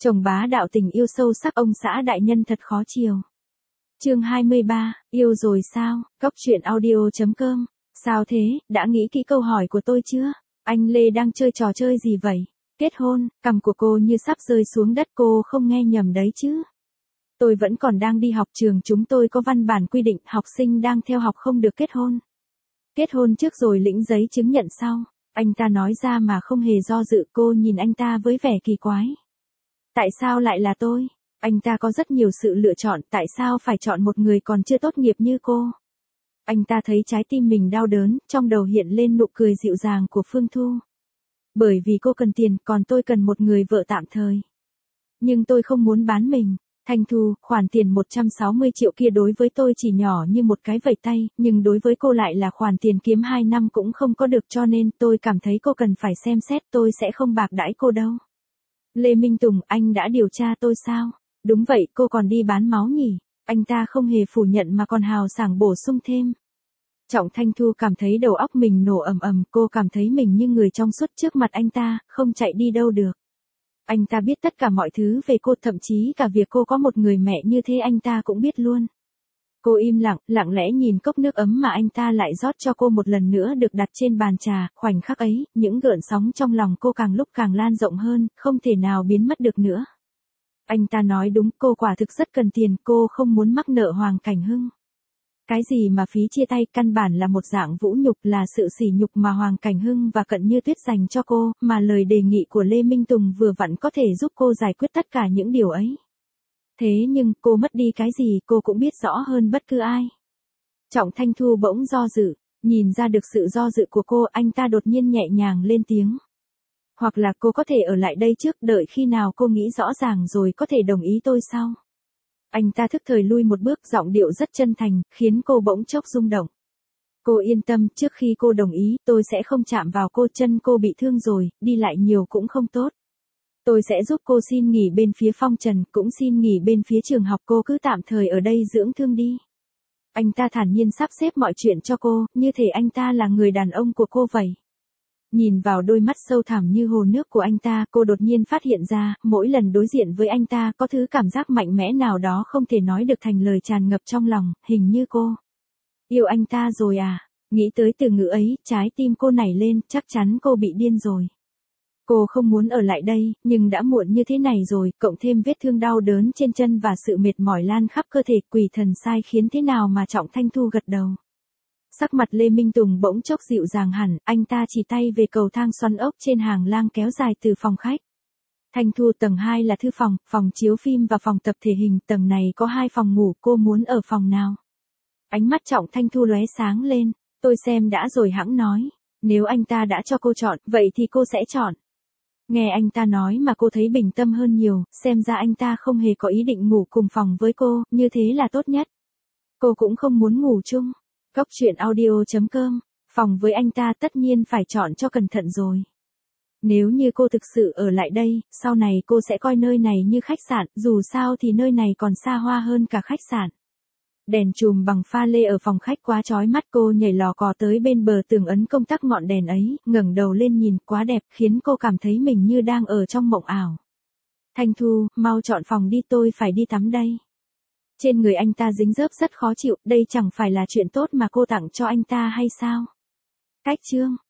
Chồng bá đạo tình yêu sâu sắc ông xã đại nhân thật khó chiều. Chương 23, yêu rồi sao? Cóc truyện audio.com. Sao thế, đã nghĩ kỹ câu hỏi của tôi chưa? Anh Lê đang chơi trò chơi gì vậy? Kết hôn, cằm của cô như sắp rơi xuống đất, cô không nghe nhầm đấy chứ? Tôi vẫn còn đang đi học, trường chúng tôi có văn bản quy định học sinh đang theo học không được kết hôn. Kết hôn trước rồi lĩnh giấy chứng nhận sau. Anh ta nói ra mà không hề do dự, cô nhìn anh ta với vẻ kỳ quái. Tại sao lại là tôi? Anh ta có rất nhiều sự lựa chọn, tại sao phải chọn một người còn chưa tốt nghiệp như cô? Anh ta thấy trái tim mình đau đớn, trong đầu hiện lên nụ cười dịu dàng của Phương Thu. Bởi vì cô cần tiền, còn tôi cần một người vợ tạm thời. Nhưng tôi không muốn bán mình. Thanh Thu, khoản tiền 160 triệu kia đối với tôi chỉ nhỏ như một cái vẩy tay, nhưng đối với cô lại là khoản tiền kiếm 2 năm cũng không có được, cho nên tôi cảm thấy cô cần phải xem xét, tôi sẽ không bạc đãi cô đâu. Lê Minh Tùng, anh đã điều tra tôi sao? Đúng vậy, cô còn đi bán máu nhỉ? Anh ta không hề phủ nhận mà còn hào sảng bổ sung thêm. Trọng Thanh Thu cảm thấy đầu óc mình nổ ầm ầm, cô cảm thấy mình như người trong suốt trước mặt anh ta, không chạy đi đâu được. Anh ta biết tất cả mọi thứ về cô, thậm chí cả việc cô có một người mẹ như thế anh ta cũng biết luôn. Cô im lặng, lặng lẽ nhìn cốc nước ấm mà anh ta lại rót cho cô một lần nữa được đặt trên bàn trà, khoảnh khắc ấy, những gợn sóng trong lòng cô càng lúc càng lan rộng hơn, không thể nào biến mất được nữa. Anh ta nói đúng, cô quả thực rất cần tiền, cô không muốn mắc nợ Hoàng Cảnh Hưng. Cái gì mà phí chia tay, căn bản là một dạng vũ nhục, là sự sỉ nhục mà Hoàng Cảnh Hưng và Cận Như Tuyết dành cho cô, mà lời đề nghị của Lê Minh Tùng vừa vặn có thể giúp cô giải quyết tất cả những điều ấy. Thế nhưng, cô mất đi cái gì cô cũng biết rõ hơn bất cứ ai. Trọng Thanh Thu bỗng do dự, nhìn ra được sự do dự của cô, anh ta đột nhiên nhẹ nhàng lên tiếng. Hoặc là cô có thể ở lại đây trước, đợi khi nào cô nghĩ rõ ràng rồi có thể đồng ý tôi sau. Anh ta thức thời lui một bước, giọng điệu rất chân thành, khiến cô bỗng chốc rung động. Cô yên tâm, trước khi cô đồng ý, tôi sẽ không chạm vào cô, chân cô bị thương rồi, đi lại nhiều cũng không tốt. Tôi sẽ giúp cô xin nghỉ bên phía Phong Trần, cũng xin nghỉ bên phía trường học, cô cứ tạm thời ở đây dưỡng thương đi. Anh ta thản nhiên sắp xếp mọi chuyện cho cô, như thể anh ta là người đàn ông của cô vậy. Nhìn vào đôi mắt sâu thẳm như hồ nước của anh ta, cô đột nhiên phát hiện ra, mỗi lần đối diện với anh ta có thứ cảm giác mạnh mẽ nào đó không thể nói được thành lời tràn ngập trong lòng, hình như cô yêu anh ta rồi à? Nghĩ tới từ ngữ ấy, trái tim cô nảy lên, chắc chắn cô bị điên rồi. Cô không muốn ở lại đây, nhưng đã muộn như thế này rồi, cộng thêm vết thương đau đớn trên chân và sự mệt mỏi lan khắp cơ thể, quỷ thần sai khiến thế nào mà Trọng Thanh Thu gật đầu. Sắc mặt Lê Minh Tùng bỗng chốc dịu dàng hẳn, anh ta chỉ tay về cầu thang xoắn ốc trên hàng lang kéo dài từ phòng khách. Thanh Thu, tầng 2 là thư phòng, phòng chiếu phim và phòng tập thể hình, tầng này có 2 phòng ngủ, cô muốn ở phòng nào? Ánh mắt Trọng Thanh Thu lóe sáng lên, tôi xem đã rồi hẵng nói, nếu anh ta đã cho cô chọn, vậy thì cô sẽ chọn. Nghe anh ta nói mà cô thấy bình tâm hơn nhiều, xem ra anh ta không hề có ý định ngủ cùng phòng với cô, như thế là tốt nhất. Cô cũng không muốn ngủ chung. Cóc truyện audio.com, phòng với anh ta tất nhiên phải chọn cho cẩn thận rồi. Nếu như cô thực sự ở lại đây, sau này cô sẽ coi nơi này như khách sạn, dù sao thì nơi này còn xa hoa hơn cả khách sạn. Đèn chùm bằng pha lê ở phòng khách quá chói mắt, cô nhảy lò cò tới bên bờ tường ấn công tắc ngọn đèn ấy, ngẩng đầu lên nhìn, quá đẹp, khiến cô cảm thấy mình như đang ở trong mộng ảo. Thanh Thu, mau chọn phòng đi, tôi phải đi tắm đây. Trên người anh ta dính dớp rất khó chịu, đây chẳng phải là chuyện tốt mà cô tặng cho anh ta hay sao? Cách chương